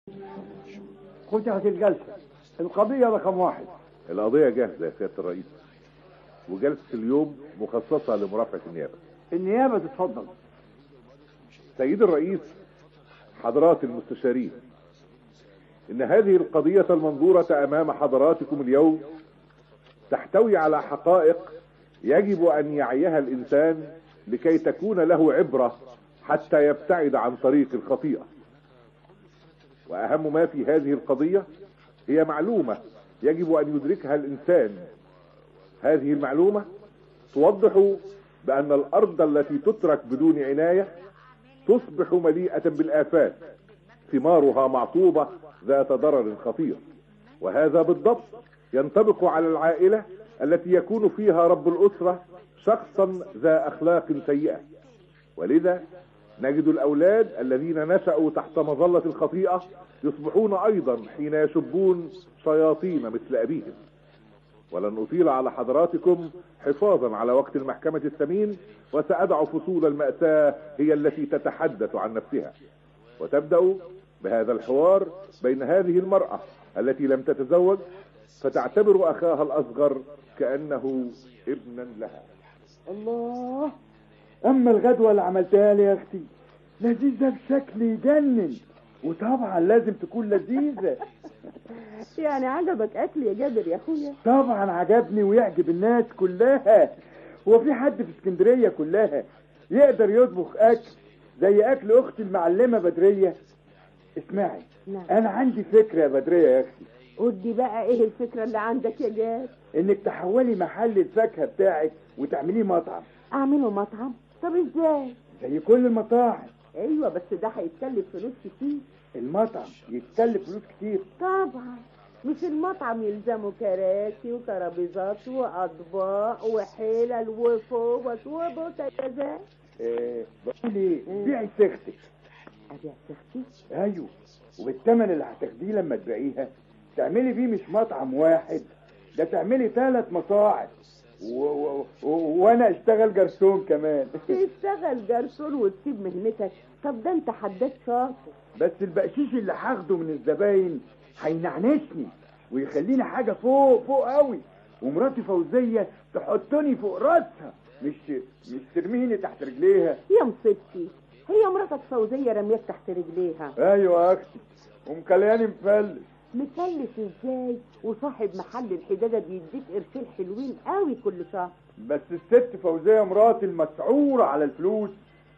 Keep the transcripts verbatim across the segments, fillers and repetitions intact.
فتحت الجلسة. القضية رقم واحد. القضية جاهزة يا سيادة الرئيس، وجلسة اليوم مخصصة لمرافعة النيابة. النيابة تتفضل. سيد الرئيس، حضرات المستشارين، إن هذه القضية المنظورة أمام حضراتكم اليوم تحتوي على حقائق يجب أن يعيها الإنسان لكي تكون له عبرة حتى يبتعد عن طريق الخطيئة. وأهم ما في هذه القضية هي معلومة يجب أن يدركها الإنسان. هذه المعلومة توضح بأن الأرض التي تترك بدون عناية تصبح مليئة بالآفات، ثمارها معطوبة ذات ضرر خطير. وهذا بالضبط ينطبق على العائلة التي يكون فيها رب الأسرة شخصا ذا أخلاق سيئة. ولذا نجد الأولاد الذين نشأوا تحت مظلة الخطيئة يصبحون أيضا حين يشبون شياطين مثل أبيهم. ولن أطيل على حضراتكم حفاظا على وقت المحكمة الثمين، وسأدع فصول المأساة هي التي تتحدث عن نفسها، وتبدأ بهذا الحوار بين هذه المرأة التي لم تتزوج فتعتبر أخاها الأصغر كأنه ابنا لها. الله، أما الغدوة اللي عملتها لي يا أختي لذيذة بشكل يجنن، وطبعا لازم تكون لذيذة. يعني عجبك أكل يا جابر يا أخويا؟ طبعا عجبني ويعجب الناس كلها. هو في حد في اسكندرية كلها يقدر يطبخ أكل زي أكل أختي المعلمة بدرية؟ اسمعي، نعم. أنا عندي فكرة يا بدرية يا أختي. ودي بقى إيه الفكرة اللي عندك يا جاب؟ إنك تحولي محل الفاكهة بتاعك وتعمليه مطعم. أعمله مطعم؟ طب إزاي؟ زي كل المطاعم. أيوة، بس ده هيتكلف فلوس كتير. المطعم يتكلف فلوس كتير طبعا، مش المطعم يلزمه كراسي وترابيزات وأطباق وحلل وفوط وبوتاجازات. ايه بقول ايه، بيعي سختك. أبيع سختي؟ ايوه، وبالثمن اللي هتاخديه لما تبيعيها تعملي بيه مش مطعم واحد، ده تعملي ثلاث مطاعم و... و... و... وانا اشتغل جرسون كمان. تشتغل جرسون وتسيب مهنتك؟ طب ده انت حداد شاطر. بس البقشيش اللي هاخده من الزباين هينعنشني ويخليني حاجة فوق فوق قوي، ومراتي فوزية تحطني فوق راسها، مش مش ترميني تحت رجليها. يا مصيبتي، هي مراتك فوزية رميك تحت رجليها؟ ايوه يا اختي، ومكلياني مفلس. مفلس ازاي وصاحب محل الحدادة بيديك قرشين حلوين قوي كل شهر؟ بس الست فوزية مراتي المسعورة على الفلوس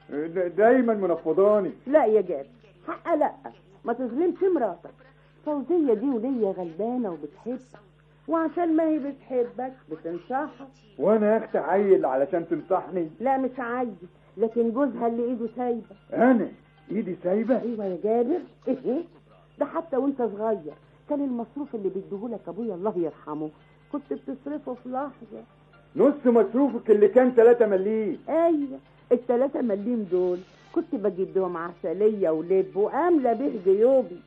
دايما منفضاني. لا يا جاب، حق لا، ما تظلمش مراتك. فوزية دي ولية غلبانة وبتحبك، وعشان ما هي بتحبك بتنصحك. وانا يا اختي عيل علشان تنصحني؟ لا مش عيل، لكن جوزها اللي ايده سايبة. انا ايدي سايبة؟ ايوه يا جابر. ايه ده حتى وانت صغير كان المصروف اللي بيديهولك ابويا الله يرحمه كنت بتصرفه في لحظة. نص مصروفك اللي كان ثلاثة مليم. ايوه، الثلاثة مليم دول كنت بجيب بهم عسلية ولب واملى به جيوبي.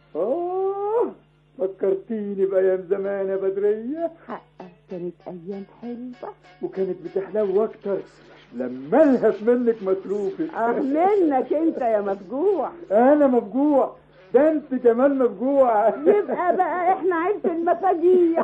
اه فكرتيني بايام زمان يا بدرية. حقا كانت ايام حلوة، وكانت بتحلو اكتر لما الهف منك مصروفك. اه منك انت يا مفجوع. انا مفجوع؟ ده انت كمان مفجوع. يبقى بقى احنا عيلة المفاجيع.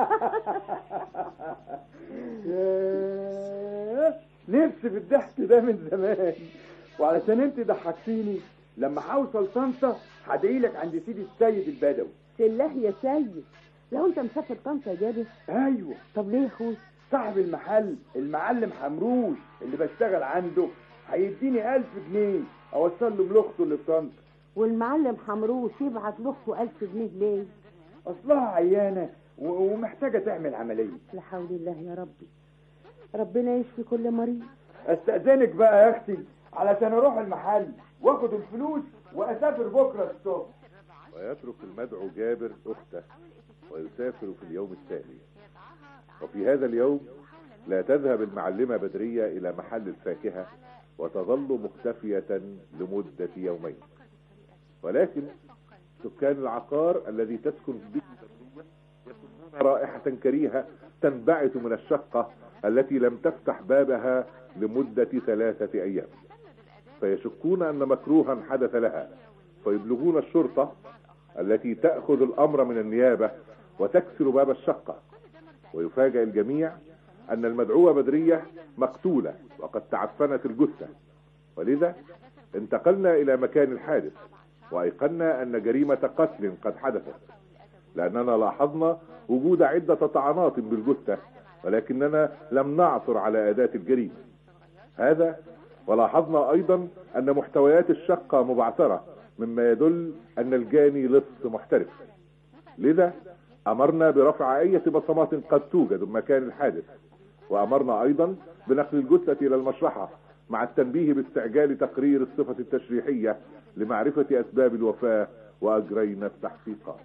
نفسي في الضحك ده من زمان، وعلشان انت ضحكتيني لما هوصل طنطا هدعيلك عند سيدي السيد البدوي. سله يا سيد، لو انت مسافر طنطا يا جابر؟ ايوه. طب ليه يا اخوي؟ صاحب المحل المعلم حمروش اللي بشتغل عنده هيديني ألف جنيه اوصل له بلوخته اللي في طنطا. والمعلم حمروش يبعت لاخته ألف جنيه ليه؟ اصلها عيانه ومحتاجه تعمل عمليه. لا حول الله يا ربي، ربنا يشفي كل مريض. استأذنك بقى يا اختي علشان اروح المحل واخد الفلوس واسافر بكره الصبح. ويترك المدعو جابر اخته ويسافر في اليوم التالي. وفي هذا اليوم لا تذهب المعلمة بدرية الى محل الفاكهة وتظل مختفية لمدة يومين، ولكن سكان العقار الذي تسكن به يشمون رائحة كريهة تنبعث من الشقة التي لم تفتح بابها لمدة ثلاثة أيام، فيشكون أن مكروها حدث لها، فيبلغون الشرطة التي تأخذ الأمر من النيابة وتكسر باب الشقة، ويفاجأ الجميع أن المدعوة بدرية مقتولة وقد تعفنت الجثة. ولذا انتقلنا إلى مكان الحادث وأيقنا أن جريمة قتل قد حدثت، لأننا لاحظنا وجود عدة طعنات بالجثة، ولكننا لم نعثر على أداة الجريمة. هذا ولاحظنا أيضا أن محتويات الشقة مبعثرة، مما يدل أن الجاني لص محترف. لذا أمرنا برفع أي بصمات قد توجد بمكان الحادث، وأمرنا أيضا بنقل الجثة إلى المشرحة مع التنبيه باستعجال تقرير الصفة التشريحية لمعرفة أسباب الوفاة، وأجرينا التحقيقات.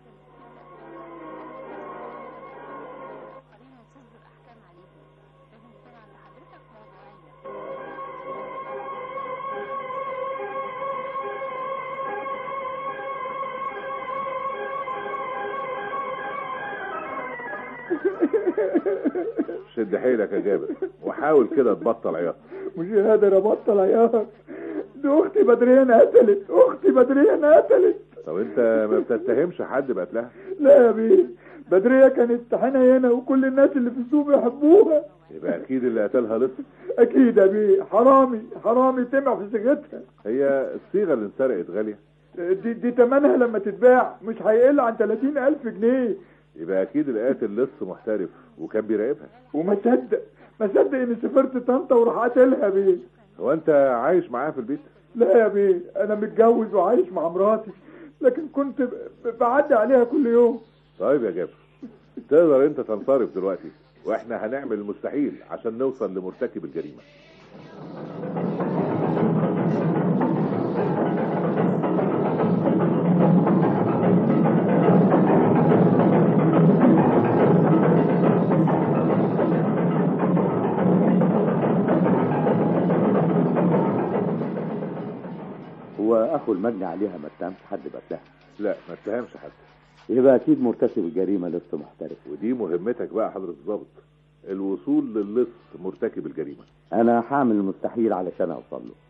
شد حيلك يا جابر وحاول كده تبطل عياط. مش قادر ابطل عياط، دي اختي بدرية انقتلت، اختي بدرية انقتلت. طب انت ما بتتهمش حد بقتلها؟ لا يا بيه، بدرية كانت حنة هنا وكل الناس اللي في السوق بيحبوها. يبقى اكيد اللي قتلها لص. اكيد يا بيه، حرامي حرامي تمع في صيغتها. هي الصيغة اللي انسرقت غالية؟ دي, دي تمنها لما تتباع مش هيقل عن ثلاثين ألف جنيه. يبقى اكيد القاتل لص محترف وكان بيراقبها. وما صدق ما صدق اني سافرت طنطا وراح قاتلها بيه. هو انت عايش معاها في البيت؟ لا يا بيه، انا متجوز وعايش مع مراتي، لكن كنت بعدي عليها كل يوم. طيب يا جابر، تقدر انت تنصرف دلوقتي واحنا هنعمل المستحيل عشان نوصل لمرتكب الجريمة. هو اخو المجني عليها ما اتهمش حد بقتلها؟ لا ما اتهمش حد. يبقى اكيد مرتكب الجريمه لص محترف، ودي مهمتك بقى حضرة الضابط، الوصول للص مرتكب الجريمه. انا هعمل المستحيل علشان اوصل له.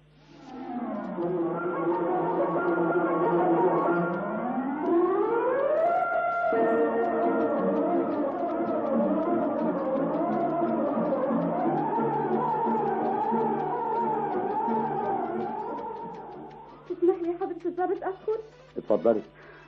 تسمح لي يا حضرة الضابط ادخل؟ اتفضلي.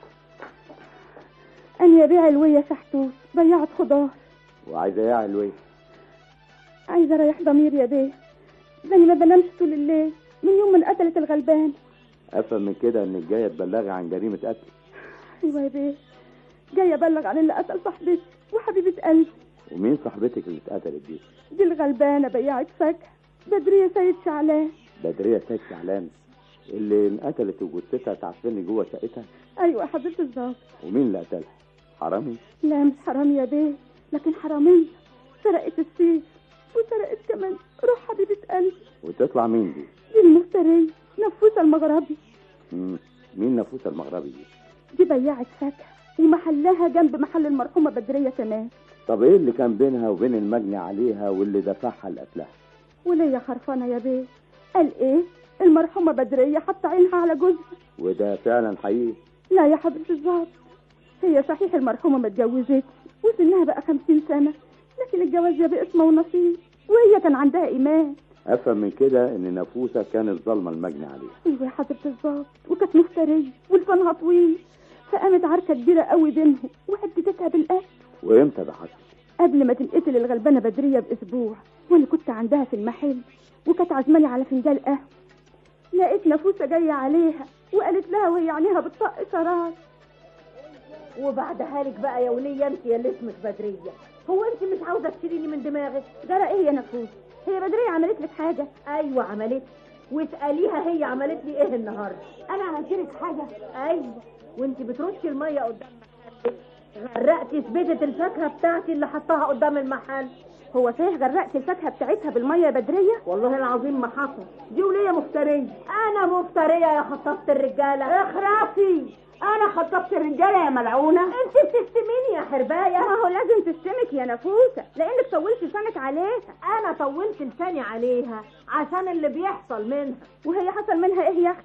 أنا يا بيع علوية شحتوت بياعة خضار. وعايزه ايه يا علوية؟ عايزة اريح ضميري يا بيه، لاني ما بنامش طول الليل من يوم من قتلت الغلبان. افهم من كده انك جايه تبلغي عن جريمه قتل. ايوه يا بيه، جايه ابلغ عن اللي قتل صاحبتي وحبيبه قلبي. ومين صاحبتك اللي اتقتلت دي؟ دي الغلبانه بياعة فاكهه بدريه سيد شعلان. بدريه سيد شعلان اللي انقتلت وجثتها تعفني جوه شقتها؟ ايوه يا حضرة الضابط. ومين اللي قتلها؟ حرامي؟ لا مش حرامي يا بيه، لكن حراميه سرقت السيف وسرقت كمان روح حبيبه قلبي. وتطلع مين دي؟ دي المفتريه نفوسه المغربي. مم. مين نفوسه المغربي دي؟ دي بياعة فاكهه ومحلها جنب محل المرحومه بدريه كمان. طب ايه اللي كان بينها وبين المجني عليها واللي دفعها لقتلها؟ وليا خرفانه يا بيه. قال ايه؟ المرحومه بدريه حط عينها على جوزها. وده فعلا حقيقي؟ لا يا حضرة الضابط، هي صحيح المرحومه ما اتجوزتش وسنها بقى خمسين سنه، لكن الجواز يا باسمه ونصيب، وهي كان عندها ايمان. افهم من كده ان نفوسه كانت ظالمه المجني عليها. ايوه يا حضرة الضابط، وكانت مفتريه ولسانها طويل، فقامت عركه كبيره قوي بينهم وهددتها بالقتل. وامتى ده حصل؟ قبل ما تنقتل الغلبانه بدريه باسبوع، وانا كنت عندها في المحل وكانت عزماني على فنجان قهوه. لقيت نفوسه جايه عليها وقالت لها وهي عينيها بتطق شرار. وبعدها لك بقى يا وليه انت يا اللي اسمك بدريه، هو انت مش عاوزه تشيليني من دماغك؟ جرى ايه يا نفوس؟ هي بدريه عملت لك حاجه؟ ايوه عملت، واساليها هي عملت لي ايه النهارده. انا عملت لك حاجه؟ ايوه، وانت بترشي الميه قدام غرقتي سبيته الفاكهه بتاعتي اللي حطاها قدام المحل. هو صحيح غرقت الفاكهه بتاعتها بالميه يا بدريه؟ والله العظيم ما حصل، دي وليه مفتريه. انا مفتريه يا خطفت الرجاله؟ اخرسي، انا خطفت الرجاله يا ملعونه. انت بتشتميني يا حربايه. ما هو لازم تشتمك يا نفوسه لانك طولت لسانك عليها. انا طولت لساني عليها عشان اللي بيحصل منها. وهي حصل منها ايه يا اختي؟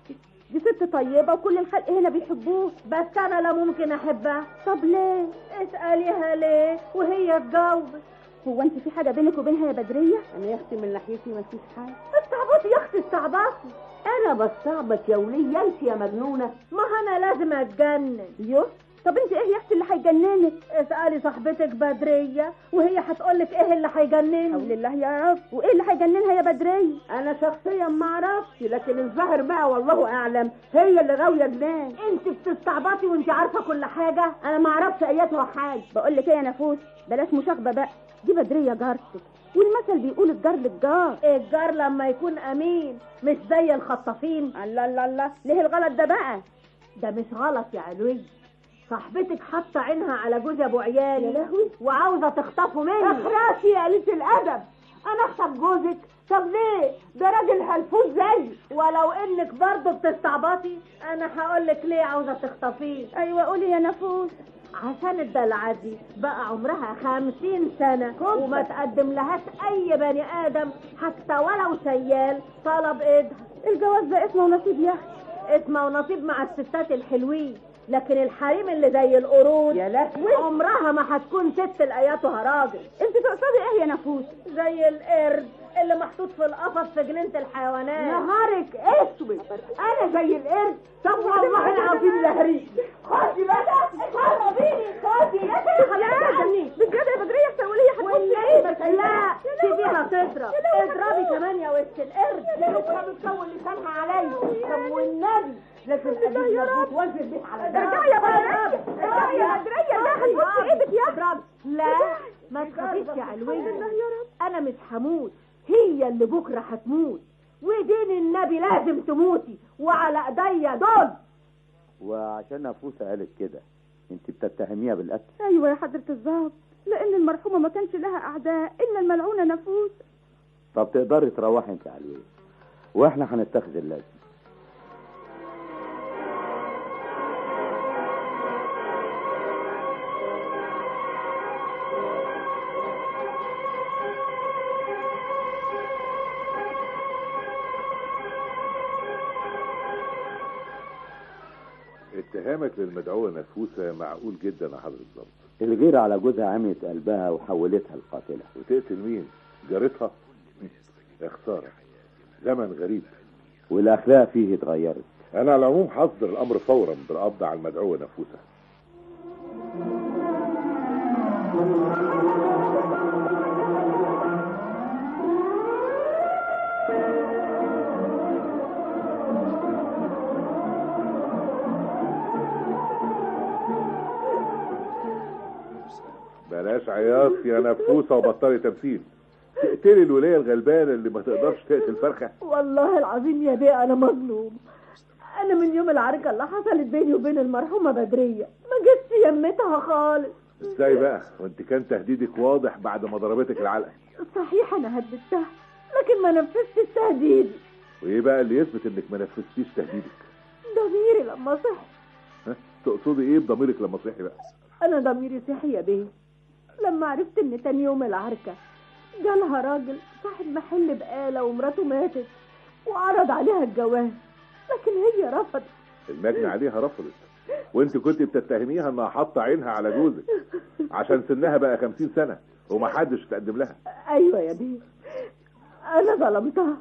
دي ست طيبة وكل الخلق هنا بيحبوه. بس انا لا ممكن احبها. طب ليه؟ اسأليها ليه وهي تجاوبك. هو انت في حاجة بينك وبينها يا بدرية؟ انا يا اختي من ناحيتي مفيش حاجة. استعبطي يا اختي استعبطي. انا بستعبط يا ولية انت يا مجنونة. ما انا لازم اتجنن. يوه طب انت ايه يا اختي اللي هيجننك؟ اسألي صاحبتك بدرية وهي هتقولك ايه اللي هيجنني. حول الله يا رب. وايه اللي هيجننها يا بدرية؟ انا شخصيا ما اعرفش، لكن الظاهر بقى والله اعلم هي اللي غاوية جنان. انت بتستعبطي وانت عارفة كل حاجة. انا ما اعرفش اياتها حاجة. بقول لك ايه يا نفوس، بلاش مشاغبة بقى، دي بدرية جارتك، والمثل بيقول الجار للجار. الجار لما يكون امين مش زي الخطافين. الله الله الله، ليه الغلط ده بقى؟ ده مش غلط يا علوي. صاحبتك حاطه عينها على جوز ابو عيالي يا لهوي وعاوزه تخطفه مني. اخرسي يا قليله الادب، انا اخطف جوزك؟ طب ليه؟ ده راجل هلفوت زيي. ولو انك برضه بتستعبطي انا هقولك ليه عاوزه تخطفيه. ايوه قولي يا نفوس. عشان الدلعه دي بقى عمرها خمسين سنة وما تقدم لهاش اي بني ادم حتى ولو شيال طلب ايدها. الجواز ده اسمه ونصيب يا اختي. اسمه ونصيب مع الستات الحلوين، لكن الحريم اللي زي القرود يا لهوي عمرها ما هتكون ست لقياتها راجل. انت تقصدي ايه يا نفوس؟ زي القرد اللي محطوط في القفص في جنينة الحيوانات. نهارك اسود، انا زي القرد؟ طب والله العظيم لهريك. خدي بقى خدي خدي يا خدي بجد يا بدرية تقولي هتموتي. لا سيبيها تضرب، اضربي كمان يا وسط القرد. لقيتها بتطول لسانها عليا. طب والنبي لكن اجيب مظبوط وانزل البيت على ده. ارجعي يا بدرية، ارجعي يا بدرية، لا هتبصي ايدك يا اضربي. لا ما تخافيش يا علوية، انا مش هموت، هي اللي بكره هتموت، ودين النبي لازم تموتي وعلى ايديا دول. وعشان نفوسة قالت كده انت بتتهميها بالقتل؟ ايوه يا حضرة الضابط، لان المرحومة ما كانش لها اعداء الا الملعونة نفوس. طب تقدري تروحي انت عليه واحنا هنتخذ اللازم. اتهامك للمدعوة نفوسة معقول جدا يا حضرة الضابط. الغيرة على جوزها عميت قلبها وحولتها القاتلة. وتقتل مين؟ جارتها؟ يا خسارة، زمن غريب والاخلاق فيه اتغيرت. انا على العموم هصدر الامر فورا بالقبض على المدعوة نفوسة. بلاش عياط يا نفوسة وبطلي تمثيل. تقتلي الولاية الغلبانة اللي ما تقدرش تقتل فرخة؟ والله العظيم يا بيه انا مظلوم. انا من يوم العركة اللي حصلت بيني وبين المرحومة بدرية ما جيتش يمتها خالص. ازاي بقى وانت كان تهديدك واضح بعد ما ضربتك العلقة؟ صحيح انا هددتها لكن ما نفذتش تهديدي. وايه بقى اللي يثبت انك ما نفذتيش تهديدك؟ ضميري لما صحي. ها تقصدي ايه بضميرك لما صحي بقى؟ انا ضميري صحي يا بيه لما عرفت ان تاني يوم العركة جالها راجل صاحب محل بقالة ومراته ماتت وعرض عليها الجواز، لكن هي رفضت. المجني عليها رفضت، وانت كنت بتتهميها انها حاطه عينها على جوزك عشان سنها بقى خمسين سنة ومحدش تقدم لها. ايوه يا بيه انا ظلمتها،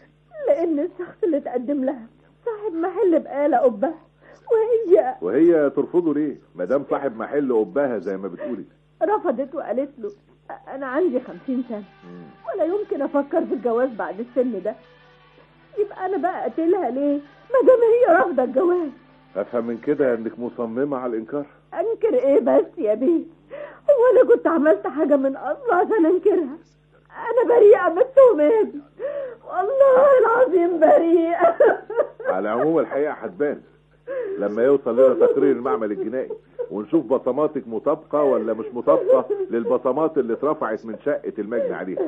لان الشخص اللي تقدم لها صاحب محل بقالة قبها وهي وهي ترفضه ليه ما دام صاحب محل قبها زي ما بتقولي؟ رفضت وقالت له انا عندي خمسين سنة ولا يمكن افكر في الجواز بعد السن ده. يبقى انا بقى اقتلها ليه ما دام هي رافضه الجواز؟ افهم من كده انك مصممة على الانكار. انكر ايه بس يا بيه؟ هو انا كنت عملت حاجة من اصل عشان انكرها؟ انا بريئة من التهمات، والله العظيم بريئة. على العموم الحقيقة هتبان لما يوصل لنا تقرير المعمل الجنائي ونشوف بصماتك مطابقة ولا مش مطابقة للبصمات اللي اترفعت من شقة المجني عليها.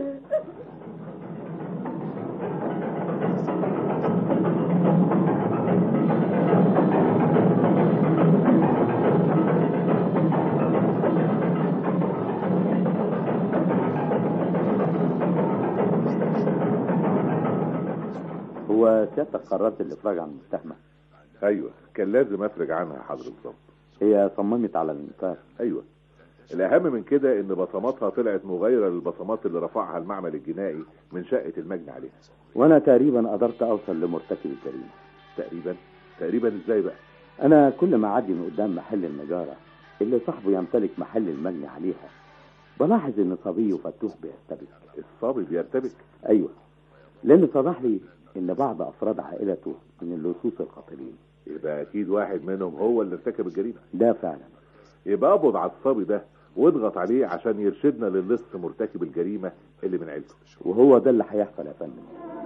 هو سيادتك قررت الافراج عن المتهمة؟ ايوه كان لازم افرج عنها حضرة الضابط. هي صممت على الانكار. ايوه الاهم من كده ان بصماتها طلعت مغايره للبصمات اللي رفعها المعمل الجنائي من شقه المجني عليها. وانا تقريبا قدرت اوصل لمرتكب الجريمه. تقريبا تقريبا ازاي بقى؟ انا كل ما اعدي من قدام محل النجاره اللي صاحبه يمتلك محل المجني عليها بلاحظ ان صبي وفتوح بيرتبك. الصبي بيرتبك؟ ايوه، لان اتضح لي ان بعض افراد عائلته من اللصوص القاتلين. يبقى اكيد واحد منهم هو اللي ارتكب الجريمه. ده فعلا. يبقى اقبض على الصبي ده واضغط عليه عشان يرشدنا للص مرتكب الجريمه اللي من عيلته. وهو ده اللي هيحصل يا فندم.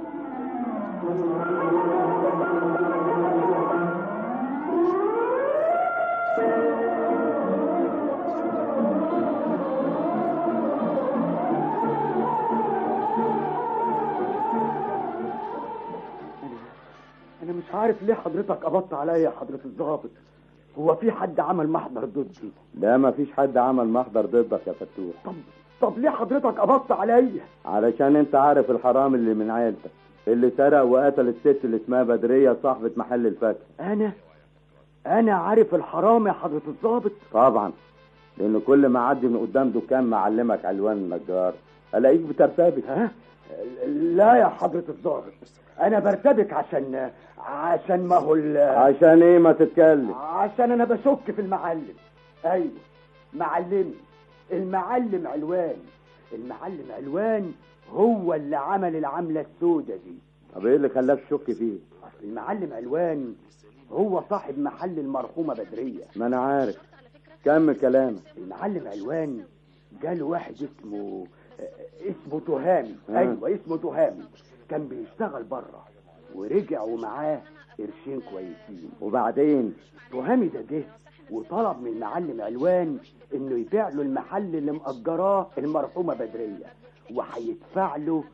انا مش عارف ليه حضرتك قبضت عليا يا حضرة الضابط. هو في حد عمل محضر ضدي؟ لا ما فيش حد عمل محضر ضدك يا فتوح. طب طب ليه حضرتك قبضت عليا؟ علشان انت عارف الحرام اللي من عيلتك اللي سرق وقتل الست اللي اسمها بدرية صاحبة محل الفاكهة. انا انا عارف الحرام يا حضرة الضابط. طبعا، لان كل ما اعدي من قدام دكان معلمك علوان النجار الاقيك بترتبك. ها؟ لا يا حضرة الضابط، انا برتبك عشان عشان ما هو عشان ايه ما تتكلم؟ عشان انا بشك في المعلم. ايوه معلمي، المعلم علوان. المعلم علوان هو اللي عمل العملة السوداء دي. طب ايه اللي خلاك تشك فيه؟ اصل المعلم علوان هو صاحب محل المرحومة بدرية. ما انا عارف، كمل كلامك. المعلم علوان جاله واحد اسمه اسمه تهامي. آه. ايوه اسمه تهامي، كان بيشتغل بره ورجع ومعاه قرشين كويسين. وبعدين تهامي ده جه وطلب من المعلم علوان انه يبيع له المحل اللي مأجراه المرحومة بدرية وهيدفع له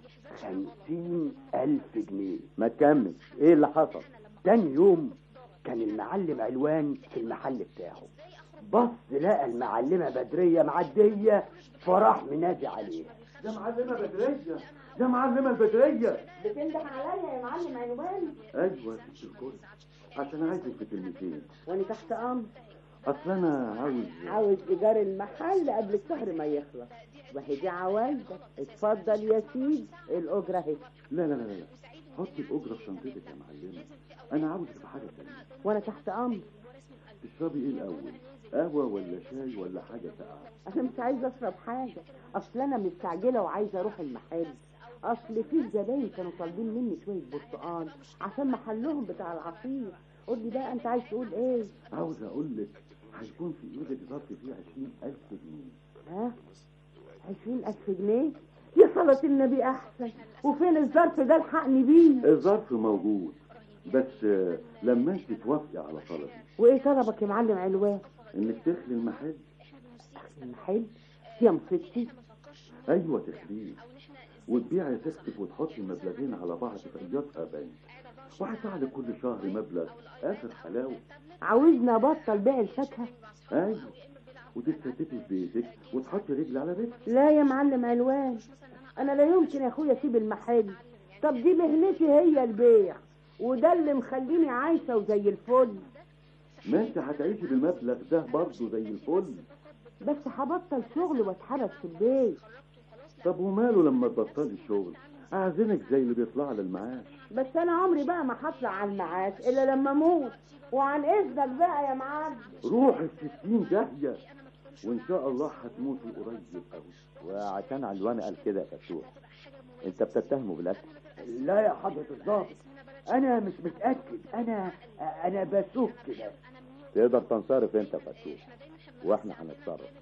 خمسين ألف جنيه. ما تكمل، ايه اللي حصل؟ تاني يوم كان المعلم علوان في المحل بتاعه، بص لقى المعلمة بدرية معدية فراح منادي عليها. يا معلمة بدرية، يا معلمة البدرية. بتنده عليا يا معلم علوان؟ ايوه يا ست الكل، عشان عايزك في كلمتين. وانا تحت امر. اصل انا عاوز عاوز ايجار المحل قبل الشهر ما يخلص، وهي دي عوايدك. اتفضل يا سيدي الاجره اهي. لا لا لا لا حطي الاجره في شنطتك يا معلمه، انا عاوزك في حاجه ثانيه. وانا تحت امر. تشربي ايه الاول، قهوه ولا شاي ولا حاجه ساقعه؟ انا مش عايزه اشرب حاجه، اصل انا مستعجله وعايزه اروح المحل. اصل في زباين كانوا طالبين مني شويه برتقال عشان محلهم بتاع العصير. قول لي بقى انت عايز تقول ايه؟ عاوز اقول لك هيكون في ايدك ظرف فيه عشرين الف جنيه. ها؟ عشرين الف جنيه؟ يا صلاة النبي احسن. وفين الظرف ده الحقني بيه؟ الظرف موجود، بس لما انت توافقي على طلبي. وايه طلبك يا معلم علوان؟ انك تخلي المحل. المحل؟ يا مصيبتي. ايوه تخليه وتبيعي سكتك وتحطي مبلغين على بعض في ايجار بنك، وهدفع لك كل شهر مبلغ اخر حلاوه. عاوزني ابطل بيع الفاكهه؟ ايوه، وتستتفي في بيتك وتحطي رجل على بيتك. لا يا معلم علوان، انا لا يمكن يا اخويا اسيب المحل. طب دي مهنتي هي البيع، وده اللي مخليني عايشه وزي الفل. ما انت هتعيشي بالمبلغ ده برضه زي الفل، بس هبطل شغل واتحبس في البيت. طب وماله لما تبطلي الشغل؟ اعزمك زي اللي بيطلع للمعاش. بس انا عمري بقى ما هطلع على المعاش الا لما اموت. وعن اذنك بقى يا معلم. روح الستين داهيه، وان شاء الله هتموتي قريب قوي. وعشان علوان قال كده يا فتوح، انت بتتهمه بالقتل؟ لا يا حضرة الضابط، انا مش متأكد، انا انا بشك بس. تقدر تنصرف انت يا فتوح واحنا هنتصرف.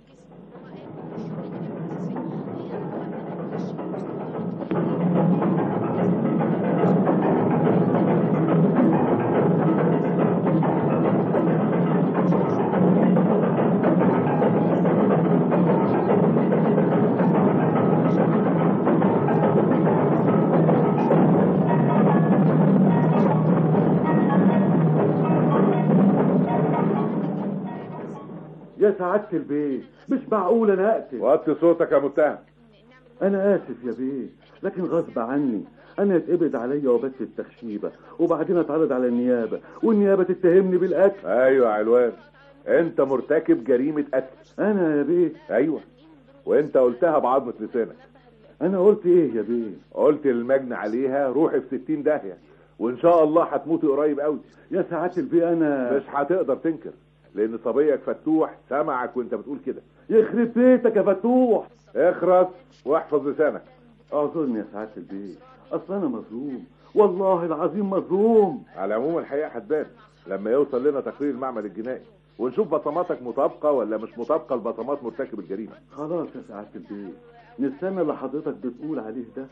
يا سعادة البيه، مش معقول انا اقتل. وطي صوتك يا متهم. انا اسف يا بيه، لكن غصب عني انا اتقبض عليا وبس التخشيبه، وبعدين اتعرض على النيابه، والنيابه تتهمني بالقتل. ايوه يا علوان، انت مرتكب جريمه قتل. انا يا بيه؟ ايوه، وانت قلتها بعظمه لسانك. انا قلت ايه يا بيه؟ قلت للمجني عليها روحي في ستين داهيه، وان شاء الله هتموتي قريب قوي. يا سعاده البيه انا مش هتقدر تنكر، لان صبيك فتوح سمعك وانت بتقول كده. يخرب بيتك يا فتوح. اخرس واحفظ لسانك. اعذرني يا سعاده البيه، اصل انا مظلوم، والله العظيم مظلوم. على العموم الحقيقه هتبان لما يوصل لنا تقرير المعمل الجنائي، ونشوف بصماتك مطابقه ولا مش مطابقه لبصمات مرتكب الجريمه. خلاص يا سعاده البيه، نستنى اللي حضرتك بتقول عليه ده.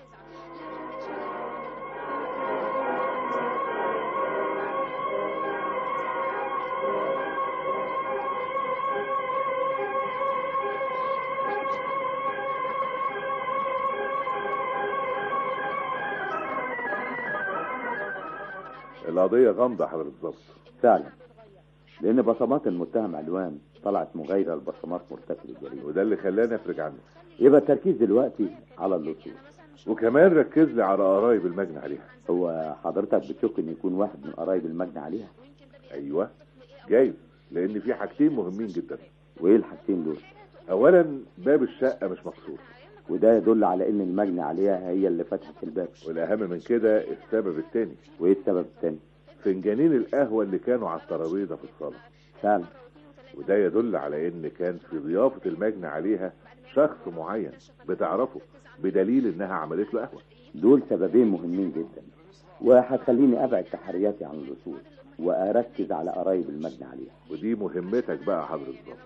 القضيه غامضه حضرة الضبط. فعلا، لان بصمات المتهم علوان طلعت مغايره لبصمات مرتكب الجريمه، وده اللي خلاني افرج عنه. يبقى التركيز دلوقتي على اللصوص، وكمان ركز لي على قرايب المجني عليها. هو حضرتك بتشك ان يكون واحد من قرايب المجني عليها؟ ايوه جايز، لان في حاجتين مهمين جدا. وايه الحاجتين دول؟ اولا باب الشقه مش مكسور، وده يدل على ان المجني عليها هي اللي فتحت الباب. والاهم من كده السبب الثاني. وايه السبب الثاني؟ فنجانين القهوه اللي كانوا على الترابيزه في الصاله. فعلا، وده يدل على ان كان في ضيافه المجني عليها شخص معين بتعرفه، بدليل انها عملت له قهوه. دول سببين مهمين جدا، وهتخليني ابعد تحرياتي عن اللصوص واركز على قرايب المجني عليها. ودي مهمتك بقى حضرة الضبط.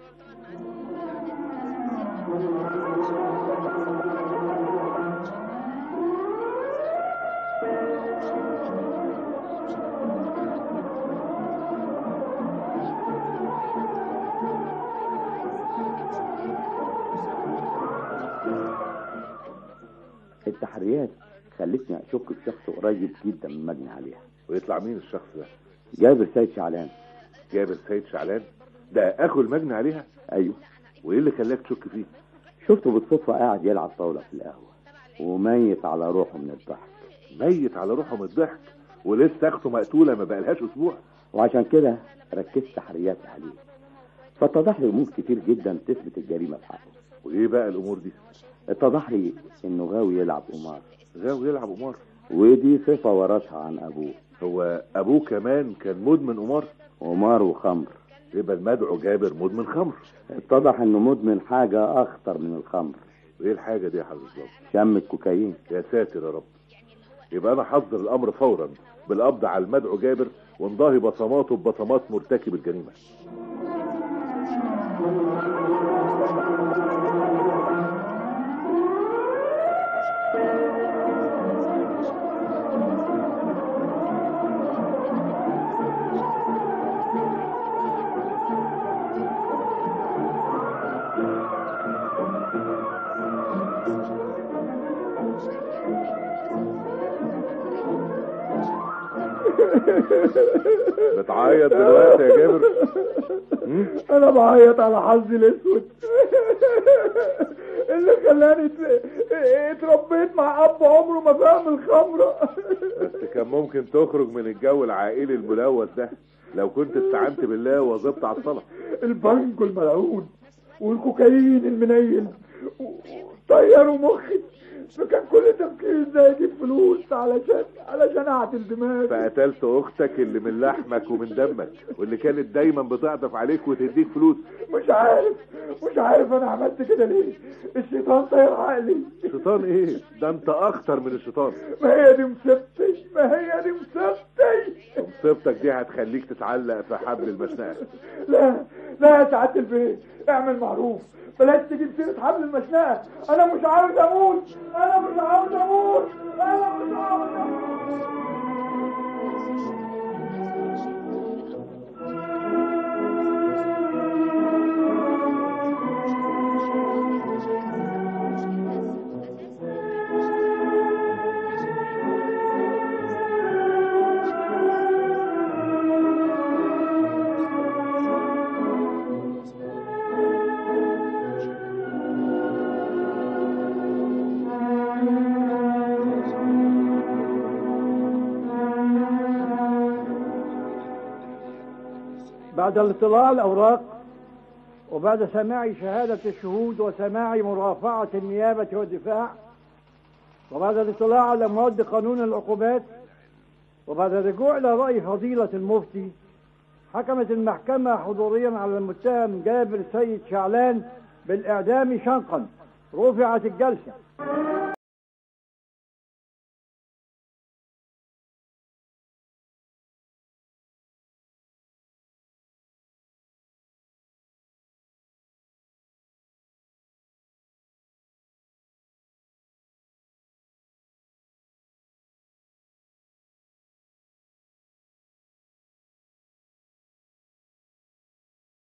التحريات خلتني اشك في شخص قريب جدا من المجني عليها. ويطلع مين الشخص ده؟ جابر سيد شعلان. جابر سيد شعلان ده اخو المجني عليها؟ ايوه. وايه اللي خلاك تشك فيه؟ شفته بالصدفه قاعد يلعب طاوله في القهوه وميت على روحه من الضحك. ميت على روحه من الضحك؟ ولسه اخته مقتوله ما بقالهاش اسبوع. وعشان كده ركزت تحرياتي عليه، فاتضح لي امور كتير جدا تثبت الجريمه في حقه. وايه بقى الامور دي؟ اتضح لي انه غاوي يلعب قمار. غاوي يلعب قمار؟ ودي صفه ورثها عن ابوه. هو ابوه كمان كان مدمن قمار؟ قمار وخمر. يبقى المدعو جابر مدمن خمر. اتضح انه مدمن حاجه اخطر من الخمر. وايه الحاجه دي يا حضرة الضبط؟ شم الكوكايين. يا ساتر يا رب. يبقى انا حضر الامر فورا بالقبض على المدعو جابر ونضاهي بصماته ببصمات مرتكب الجريمه. بتعيط دلوقتي يا جابر؟ انا بعيط على حظي الاسود اللي خلاني اتربيت مع اب عمره ما فهم الخمره. بس كان ممكن تخرج من الجو العائلي الملوث ده لو كنت استعنت بالله وواظبت على الصلاه. البنجو الملعون والكوكايين المنيل طيروا مخي، فكان كل تفكيري ازاي اجيب فلوس علشان علشان اعدل دماغي. فقتلت اختك اللي من لحمك ومن دمك واللي كانت دايما بتعطف عليك وتديك فلوس. مش عارف مش عارف انا عملت كده ليه. الشيطان طير عقلي. شيطان ايه؟ ده انت اخطر من الشيطان. ما هي دي مصيبتي ما هي دي مصيبتي. مصيبتك دي هتخليك تتعلق في حبل المشنقه. لا لا يا سعاده البيت، اعمل معروف، بلاش تجيب سيره حبل المشنقه. انا مش عاوز اموت انا مش عاوز اموت انا مش عاوز اموت. بعد الاطلاع على الأوراق وبعد سماع شهادة الشهود وسماع مرافعة النيابة والدفاع وبعد الاطلاع على مواد قانون العقوبات وبعد الرجوع إلى رأي فضيلة المفتي، حكمت المحكمة حضوريا على المتهم جابر سيد شعلان بالإعدام شنقا. رفعت الجلسة.